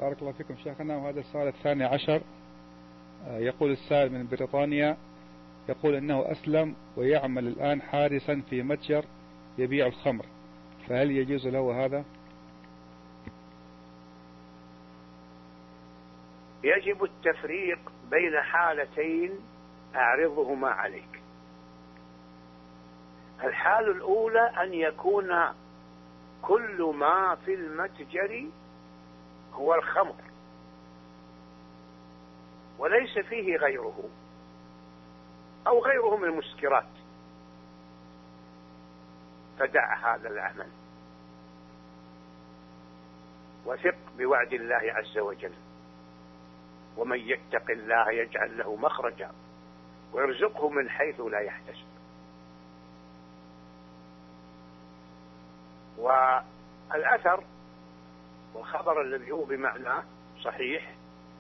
بارك الله فيكم شيخنا. وهذا السؤال الثاني عشر، يقول السائل من بريطانيا، يقول أنه أسلم ويعمل الآن حارسا في متجر يبيع الخمر، فهل يجوز له هذا؟ يجب التفريق بين حالتين أعرضهما عليك. الحالة الأولى أن يكون كل ما في المتجر هو الخمر وليس فيه غيره أو غيره من المسكرات، فدع هذا العمل وثق بوعد الله عز وجل: ومن يتق الله يجعل له مخرجا ويرزقه من حيث لا يحتسب. والأثر والخبر الذي هو بمعناه صحيح: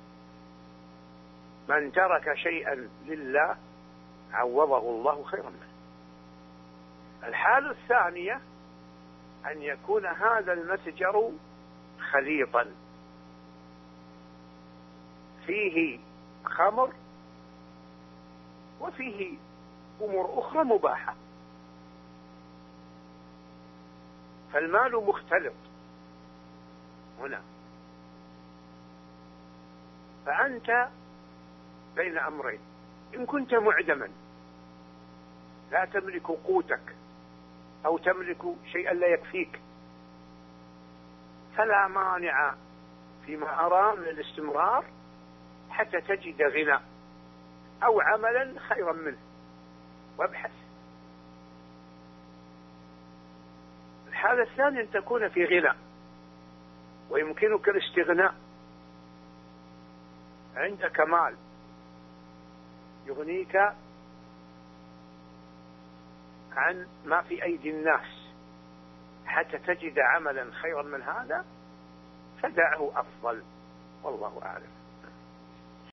من ترك شيئا لله عوضه الله خيرا منه. الحالة الثانية أن يكون هذا المتجر خليطا فيه خمر وفيه أمور أخرى مباحة، فالمال مختلط هنا. فأنت بين أمرين: إن كنت معدما لا تملك قوتك أو تملك شيئا لا يكفيك، فلا مانع فيما أرى من الاستمرار حتى تجد غنى أو عملا خيرا منه، وابحث. الحالة الثانية أن تكون في غنى ويمكنك الاستغناء، عندك مال يغنيك عن ما في أيدي الناس حتى تجد عملا خيرا من هذا، فدعه أفضل، والله أعلم.